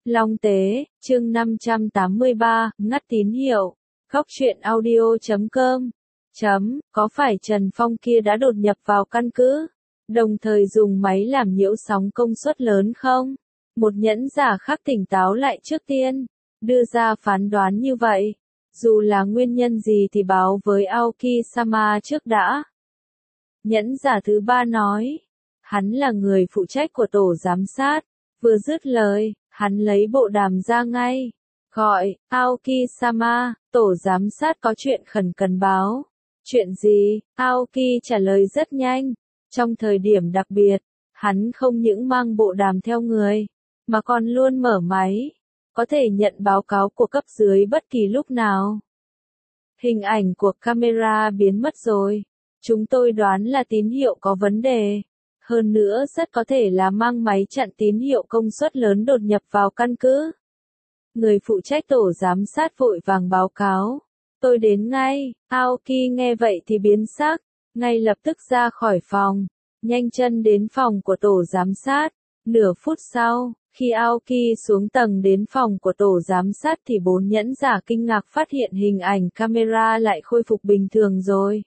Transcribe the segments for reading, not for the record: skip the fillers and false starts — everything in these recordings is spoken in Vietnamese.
Long Tế, chương 583, ngắt tín hiệu. Góc truyện audio.com. Có phải Trần Phong kia đã đột nhập vào căn cứ, đồng thời dùng máy làm nhiễu sóng công suất lớn không? Một nhẫn giả khác tỉnh táo lại trước tiên, đưa ra phán đoán như vậy. Dù là nguyên nhân gì thì báo với Aoki-sama trước đã. Nhẫn giả thứ ba nói, hắn là người phụ trách của tổ giám sát. Vừa dứt lời, hắn lấy bộ đàm ra ngay. Gọi, Aoki-sama, tổ giám sát có chuyện khẩn cần báo. Chuyện gì? Aoki trả lời rất nhanh. Trong thời điểm đặc biệt, hắn không những mang bộ đàm theo người, mà còn luôn mở máy. Có thể nhận báo cáo của cấp dưới bất kỳ lúc nào. Hình ảnh của camera biến mất rồi. Chúng tôi đoán là tín hiệu có vấn đề. Hơn nữa rất có thể là mang máy chặn tín hiệu công suất lớn đột nhập vào căn cứ. Người phụ trách tổ giám sát vội vàng báo cáo. Tôi đến ngay. Aoki nghe vậy thì biến sắc, ngay lập tức ra khỏi phòng, nhanh chân đến phòng của tổ giám sát. Nửa phút sau, khi Aoki xuống tầng đến phòng của tổ giám sát thì 4 nhẫn giả kinh ngạc phát hiện hình ảnh camera lại khôi phục bình thường rồi.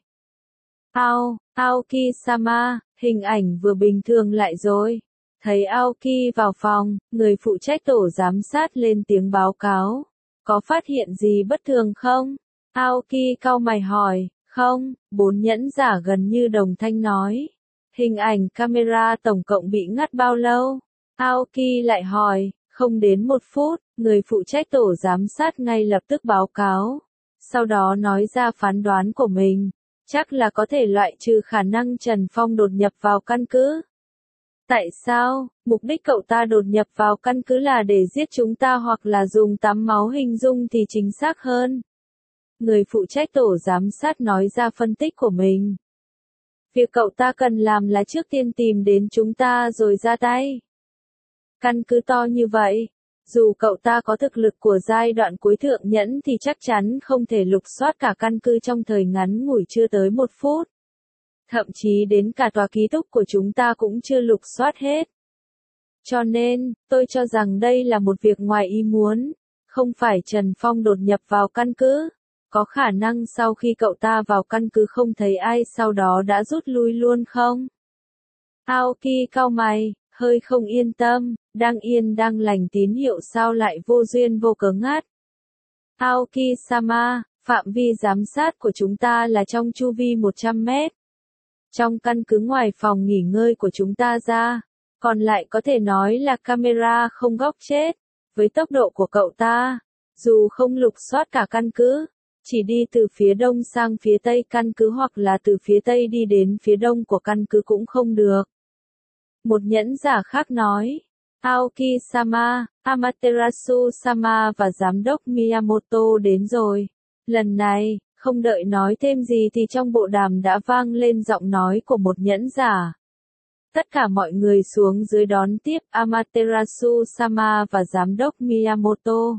Aoki-sama, hình ảnh vừa bình thường lại rồi. Thấy Aoki vào phòng, người phụ trách tổ giám sát lên tiếng báo cáo. Có phát hiện gì bất thường không? Aoki cau mày hỏi. Không, 4 nhẫn giả gần như đồng thanh nói. Hình ảnh camera tổng cộng bị ngắt bao lâu? Aoki lại hỏi. Không đến 1 phút, người phụ trách tổ giám sát ngay lập tức báo cáo. Sau đó nói ra phán đoán của mình. Chắc là có thể loại trừ khả năng Trần Phong đột nhập vào căn cứ. Tại sao? Mục đích cậu ta đột nhập vào căn cứ là để giết chúng ta hoặc là dùng tắm máu hình dung thì chính xác hơn. Người phụ trách tổ giám sát nói ra phân tích của mình. Việc cậu ta cần làm là trước tiên tìm đến chúng ta rồi ra tay. Căn cứ to như vậy, dù cậu ta có thực lực của giai đoạn cuối thượng nhẫn thì chắc chắn không thể lục soát cả căn cứ trong thời ngắn ngủi chưa tới 1 phút. Thậm chí đến cả tòa ký túc của chúng ta cũng chưa lục soát hết. Cho nên, tôi cho rằng đây là một việc ngoài ý muốn. Không phải Trần Phong đột nhập vào căn cứ. Có khả năng sau khi cậu ta vào căn cứ không thấy ai sau đó đã rút lui luôn không? Aoki cau mày, hơi không yên tâm, đang yên đang lành tín hiệu sao lại vô duyên vô cớ ngắt. Aoki-sama, phạm vi giám sát của chúng ta là trong chu vi 100 mét. Trong căn cứ ngoài phòng nghỉ ngơi của chúng ta ra, còn lại có thể nói là camera không góc chết. Với tốc độ của cậu ta, dù không lục soát cả căn cứ, chỉ đi từ phía đông sang phía tây căn cứ hoặc là từ phía tây đi đến phía đông của căn cứ cũng không được. Một nhẫn giả khác nói, Aoki-sama, Amaterasu-sama và giám đốc Miyamoto đến rồi. Lần này, không đợi nói thêm gì thì trong bộ đàm đã vang lên giọng nói của một nhẫn giả. Tất cả mọi người xuống dưới đón tiếp Amaterasu-sama và giám đốc Miyamoto.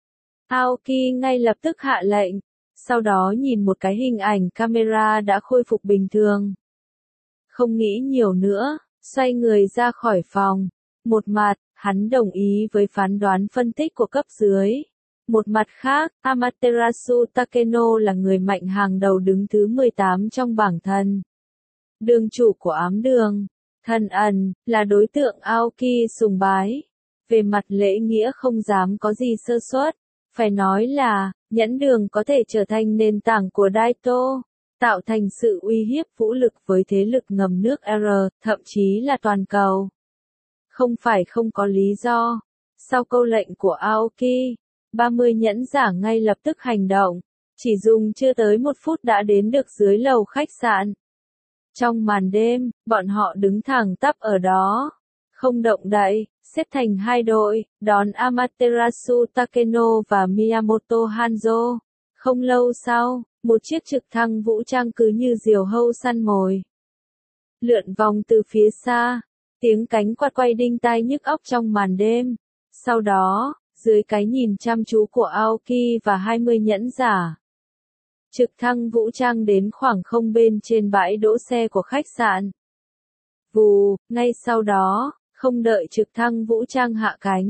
Aoki ngay lập tức hạ lệnh, sau đó nhìn một cái hình ảnh camera đã khôi phục bình thường. Không nghĩ nhiều nữa, xoay người ra khỏi phòng. Một mặt, hắn đồng ý với phán đoán phân tích của cấp dưới. Một mặt khác, Amaterasu Takeno là người mạnh hàng đầu đứng thứ 18 trong bảng thần. Đường chủ của ám đường, thần ẩn, là đối tượng Aoki sùng bái. Về mặt lễ nghĩa không dám có gì sơ suất. Phải nói là, nhẫn đường có thể trở thành nền tảng của Daito, tạo thành sự uy hiếp vũ lực với thế lực ngầm nước R, thậm chí là toàn cầu. Không phải không có lý do. Sau câu lệnh của Aoki, 30 nhẫn giả ngay lập tức hành động. Chỉ dùng chưa tới 1 phút đã đến được dưới lầu khách sạn. Trong màn đêm, bọn họ đứng thẳng tắp ở đó, không động đậy, xếp thành 2 đội, đón Amaterasu Takeno và Miyamoto Hanzo. Không lâu sau, một chiếc trực thăng vũ trang cứ như diều hâu săn mồi. Lượn vòng từ phía xa, tiếng cánh quạt quay đinh tai nhức óc trong màn đêm. Sau đó, dưới cái nhìn chăm chú của Aoki và 20 nhẫn giả, trực thăng vũ trang đến khoảng không bên trên bãi đỗ xe của khách sạn. Vù, ngay sau đó, không đợi trực thăng vũ trang hạ cánh,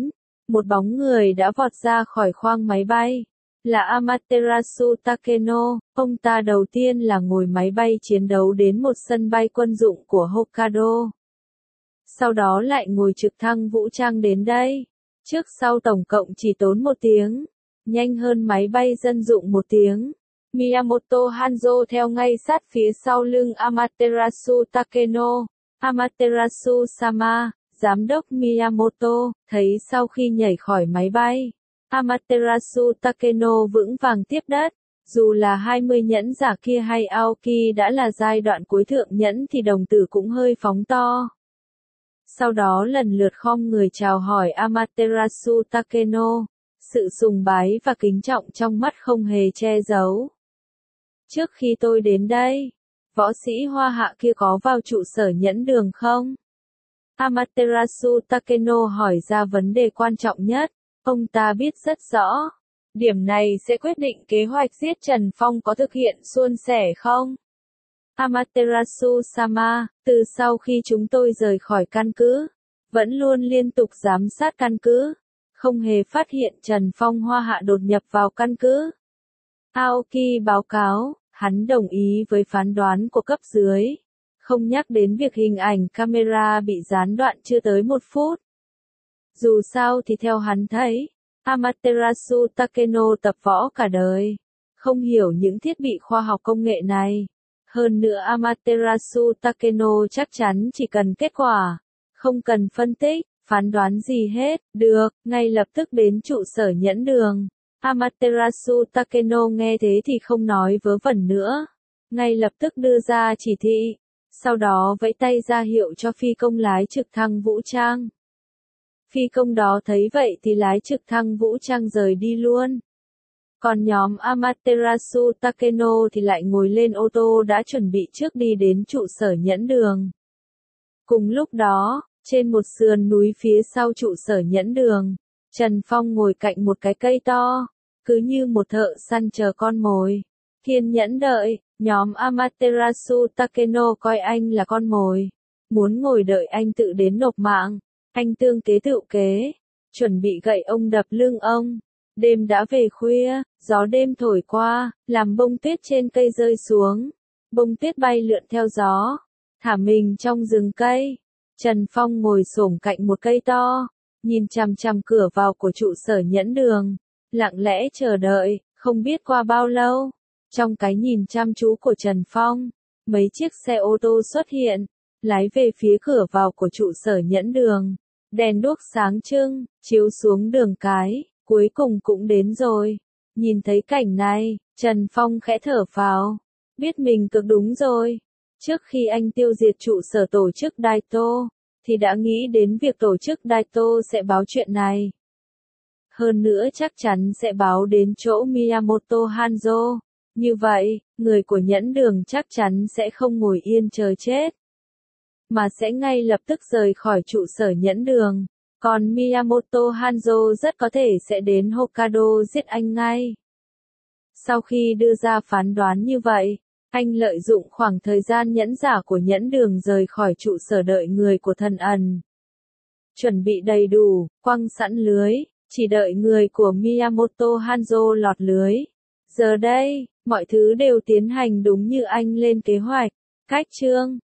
một bóng người đã vọt ra khỏi khoang máy bay. Là Amaterasu Takeno, ông ta đầu tiên là ngồi máy bay chiến đấu đến một sân bay quân dụng của Hokkaido. Sau đó lại ngồi trực thăng vũ trang đến đây. Trước sau tổng cộng chỉ tốn 1 tiếng, nhanh hơn máy bay dân dụng 1 tiếng. Miyamoto Hanzo theo ngay sát phía sau lưng Amaterasu Takeno. Amaterasu-sama, giám đốc Miyamoto, thấy sau khi nhảy khỏi máy bay, Amaterasu Takeno vững vàng tiếp đất. Dù là 20 nhẫn giả kia hay Aoki đã là giai đoạn cuối thượng nhẫn thì đồng tử cũng hơi phóng to. Sau đó lần lượt khom người chào hỏi Amaterasu Takeno, sự sùng bái và kính trọng trong mắt không hề che giấu. Trước khi tôi đến đây, võ sĩ Hoa Hạ kia có vào trụ sở nhẫn đường không? Amaterasu Takeno hỏi ra vấn đề quan trọng nhất, ông ta biết rất rõ. Điểm này sẽ quyết định kế hoạch giết Trần Phong có thực hiện suôn sẻ không? Amaterasu-sama, từ sau khi chúng tôi rời khỏi căn cứ, vẫn luôn liên tục giám sát căn cứ, không hề phát hiện Trần Phong Hoa Hạ đột nhập vào căn cứ. Aoki báo cáo, hắn đồng ý với phán đoán của cấp dưới, không nhắc đến việc hình ảnh camera bị gián đoạn chưa tới 1 phút. Dù sao thì theo hắn thấy, Amaterasu Takeno tập võ cả đời, không hiểu những thiết bị khoa học công nghệ này. Hơn nữa Amaterasu Takeno chắc chắn chỉ cần kết quả, không cần phân tích, phán đoán gì hết, được, ngay lập tức đến trụ sở nhẫn đường. Amaterasu Takeno nghe thế thì không nói vớ vẩn nữa, ngay lập tức đưa ra chỉ thị, sau đó vẫy tay ra hiệu cho phi công lái trực thăng vũ trang. Phi công đó thấy vậy thì lái trực thăng vũ trang rời đi luôn. Còn nhóm Amaterasu Takeno thì lại ngồi lên ô tô đã chuẩn bị trước đi đến trụ sở nhẫn đường. Cùng lúc đó, trên một sườn núi phía sau trụ sở nhẫn đường, Trần Phong ngồi cạnh một cái cây to, cứ như một thợ săn chờ con mồi. Kiên nhẫn đợi, nhóm Amaterasu Takeno coi anh là con mồi. Muốn ngồi đợi anh tự đến nộp mạng, anh tương kế tựu kế, chuẩn bị gậy ông đập lưng ông. Đêm đã về khuya, gió đêm thổi qua, làm bông tuyết trên cây rơi xuống. Bông tuyết bay lượn theo gió, thả mình trong rừng cây. Trần Phong ngồi xổm cạnh một cây to, nhìn chằm chằm cửa vào của trụ sở nhẫn đường, lặng lẽ chờ đợi, không biết qua bao lâu. Trong cái nhìn chăm chú của Trần Phong, mấy chiếc xe ô tô xuất hiện, lái về phía cửa vào của trụ sở nhẫn đường. Đèn đuốc sáng trưng, chiếu xuống đường cái. Cuối cùng cũng đến rồi. Nhìn thấy cảnh này, Trần Phong khẽ thở phào. Biết mình cực đúng rồi. Trước khi anh tiêu diệt trụ sở tổ chức Daito, thì đã nghĩ đến việc tổ chức Daito sẽ báo chuyện này. Hơn nữa chắc chắn sẽ báo đến chỗ Miyamoto Hanzo. Như vậy, người của nhẫn đường chắc chắn sẽ không ngồi yên chờ chết, mà sẽ ngay lập tức rời khỏi trụ sở nhẫn đường. Còn Miyamoto Hanzo rất có thể sẽ đến Hokkaido giết anh ngay. Sau khi đưa ra phán đoán như vậy, anh lợi dụng khoảng thời gian nhẫn giả của nhẫn đường rời khỏi trụ sở đợi người của thần ẩn. Chuẩn bị đầy đủ, quăng sẵn lưới, chỉ đợi người của Miyamoto Hanzo lọt lưới. Giờ đây, mọi thứ đều tiến hành đúng như anh lên kế hoạch. Cách chương